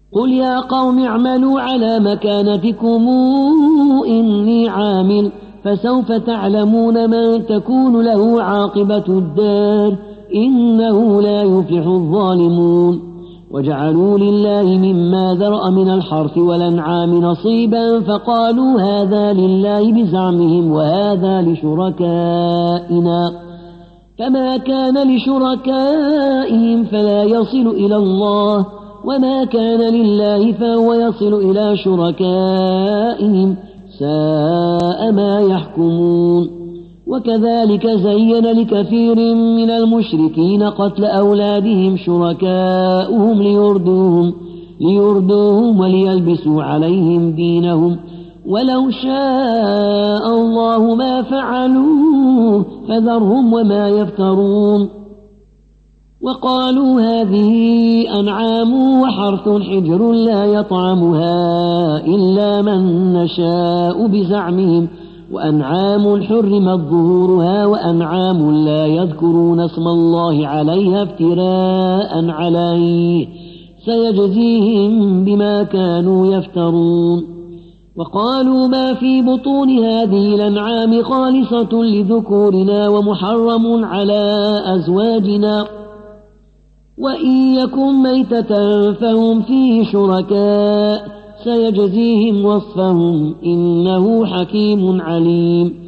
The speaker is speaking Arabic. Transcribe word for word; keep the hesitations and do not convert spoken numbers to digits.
قل يا قوم اعملوا على مكانتكم إني عامل فسوف تعلمون من تكون له عاقبة الدار إنه لا يفلح الظالمون وجعلوا لله مما ذرأ من الحرث والأنعام نصيبا فقالوا هذا لله بزعمهم وهذا لشركائنا فما كان لشركائهم فلا يصل إلى الله وما كان لله فهو يصل إلى شركائهم ساء ما يحكمون وكذلك زين لكثير من المشركين قتل أولادهم شركاؤهم ليردوهم, ليردوهم وليلبسوا عليهم دينهم ولو شاء الله ما فعلوه فذرهم وما يفترون وقالوا هذه أنعام وحرث حجر لا يطعمها إلا من نشاء بزعمهم وأنعام حرمت ظهورها وأنعام لا يذكرون اسم الله عليها افتراء عليه سيجزيهم بما كانوا يفترون وقالوا ما في بطون هذه الأنعام خالصة لذكورنا ومحرم على أزواجنا وإن يكن ميتة فهم فيه شركاء سيجزيهم وصفهم إنه حكيم عليم